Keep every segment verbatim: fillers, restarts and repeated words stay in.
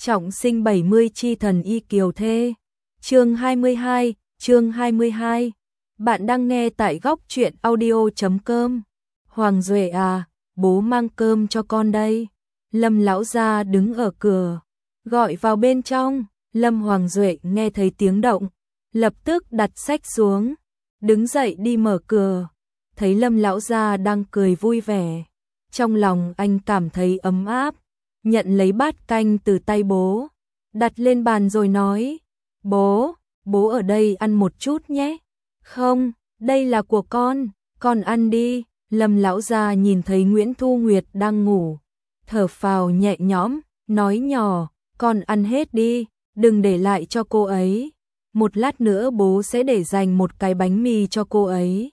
Trọng sinh bảy mươi chi thần y kiều thê. Chương hai mươi hai, chương hai mươi hai. Bạn đang nghe tại góc truyện audio chấm com. Hoàng Duệ à, bố mang cơm cho con đây. Lâm lão gia đứng ở cửa, gọi vào bên trong. Lâm Hoàng Duệ nghe thấy tiếng động, lập tức đặt sách xuống, đứng dậy đi mở cửa. Thấy Lâm lão gia đang cười vui vẻ, trong lòng anh cảm thấy ấm áp, nhận lấy bát canh từ tay bố, đặt lên bàn rồi nói: "Bố, bố ở đây ăn một chút nhé." "Không, đây là của con, con ăn đi." Lâm lão gia nhìn thấy Nguyễn Thu Nguyệt đang ngủ, thở phào nhẹ nhõm, nói nhỏ: "Con ăn hết đi, đừng để lại cho cô ấy. Một lát nữa bố sẽ để dành một cái bánh mì cho cô ấy."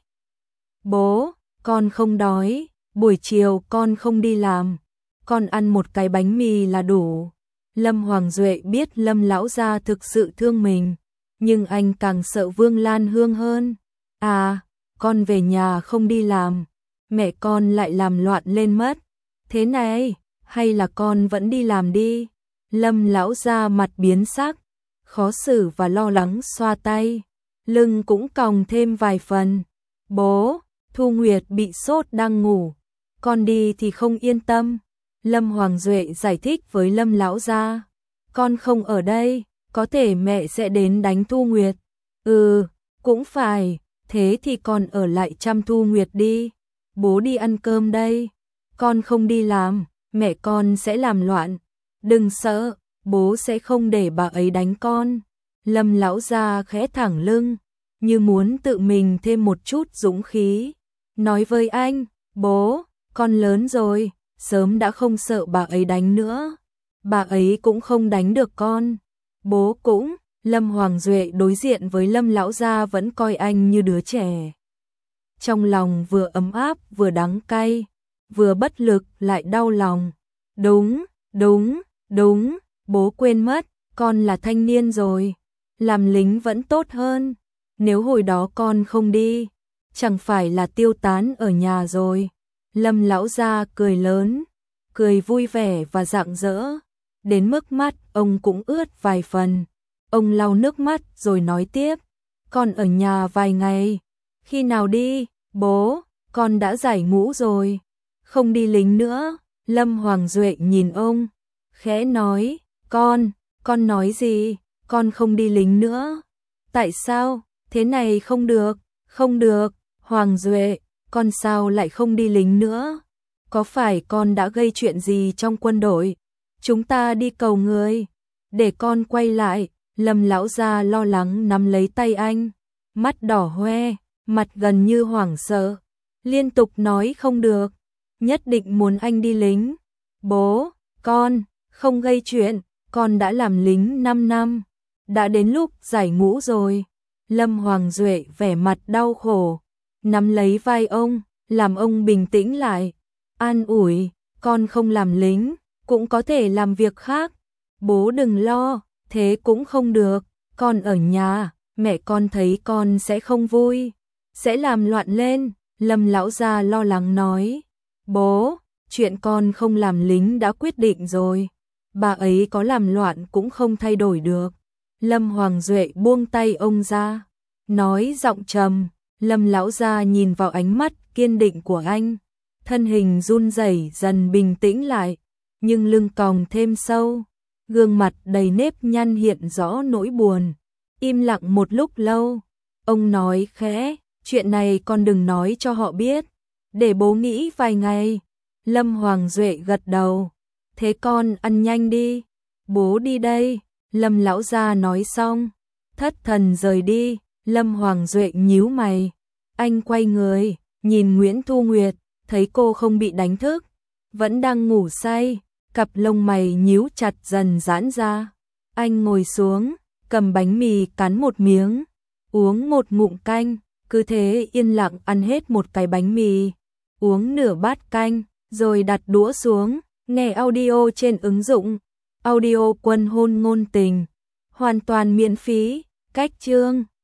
"Bố, con không đói, buổi chiều con không đi làm, con ăn một cái bánh mì là đủ." Lâm Hoàng Duệ biết Lâm lão gia thực sự thương mình, nhưng anh càng sợ Vương Lan Hương hơn. "À, con về nhà không đi làm, mẹ con lại làm loạn lên mất. Thế này, hay là con vẫn đi làm đi." Lâm lão gia mặt biến sắc, khó xử và lo lắng xoa tay, lưng cũng còng thêm vài phần. "Bố, Thu Nguyệt bị sốt đang ngủ, con đi thì không yên tâm." Lâm Hoàng Duệ giải thích với Lâm lão gia: "Con không ở đây, có thể mẹ sẽ đến đánh Thu Nguyệt." "Ừ, cũng phải, thế thì con ở lại chăm Thu Nguyệt đi. Bố đi ăn cơm đây, con không đi làm, mẹ con sẽ làm loạn. Đừng sợ, bố sẽ không để bà ấy đánh con." Lâm lão gia khẽ thẳng lưng, như muốn tự mình thêm một chút dũng khí, nói với anh: "Bố, con lớn rồi, sớm đã không sợ bà ấy đánh nữa. Bà ấy cũng không đánh được con. Bố cũng." Lâm Hoàng Duệ đối diện với Lâm lão gia vẫn coi anh như đứa trẻ. Trong lòng vừa ấm áp vừa đắng cay, vừa bất lực lại đau lòng. "Đúng, đúng, đúng, bố quên mất, con là thanh niên rồi, làm lính vẫn tốt hơn. Nếu hồi đó con không đi, chẳng phải là tiêu tán ở nhà rồi." Lâm lão gia cười lớn, cười vui vẻ và rạng rỡ, đến mức mắt ông cũng ướt vài phần. Ông lau nước mắt rồi nói tiếp: "Con ở nhà vài ngày." "Khi nào đi, bố? Con đã giải ngũ rồi, không đi lính nữa." Lâm Hoàng Duệ nhìn ông, khẽ nói: Con, con nói gì? Con không đi lính nữa." "Tại sao? Thế này không được." "Không được, Hoàng Duệ, con sao lại không đi lính nữa? Có phải con đã gây chuyện gì trong quân đội? Chúng ta đi cầu người, để con quay lại." Lâm lão gia lo lắng nắm lấy tay anh, mắt đỏ hoe, mặt gần như hoảng sợ, liên tục nói không được, nhất định muốn anh đi lính. "Bố, con không gây chuyện, con đã làm lính năm năm, đã đến lúc giải ngũ rồi." Lâm Hoàng Duệ vẻ mặt đau khổ, nắm lấy vai ông, làm ông bình tĩnh lại, an ủi: "Con không làm lính, cũng có thể làm việc khác. Bố đừng lo." "Thế cũng không được, con ở nhà, mẹ con thấy con sẽ không vui, sẽ làm loạn lên." Lâm lão gia lo lắng nói: "Bố, chuyện con không làm lính đã quyết định rồi, bà ấy có làm loạn cũng không thay đổi được." Lâm Hoàng Duệ buông tay ông ra, nói giọng trầm. Lâm lão gia nhìn vào ánh mắt kiên định của anh, thân hình run rẩy dần bình tĩnh lại, nhưng lưng còng thêm sâu, gương mặt đầy nếp nhăn hiện rõ nỗi buồn. Im lặng một lúc lâu, ông nói khẽ: "Chuyện này con đừng nói cho họ biết, để bố nghĩ vài ngày." Lâm Hoàng Duệ gật đầu: "Thế con ăn nhanh đi, bố đi đây." Lâm lão gia nói xong, thất thần rời đi. Lâm Hoàng Duệ nhíu mày, anh quay người, nhìn Nguyễn Thu Nguyệt, thấy cô không bị đánh thức, vẫn đang ngủ say, cặp lông mày nhíu chặt dần giãn ra. Anh ngồi xuống, cầm bánh mì cắn một miếng, uống một ngụm canh, cứ thế yên lặng ăn hết một cái bánh mì, uống nửa bát canh, rồi đặt đũa xuống, nghe audio trên ứng dụng audio Quân Hôn Ngôn Tình, hoàn toàn miễn phí. Cách chương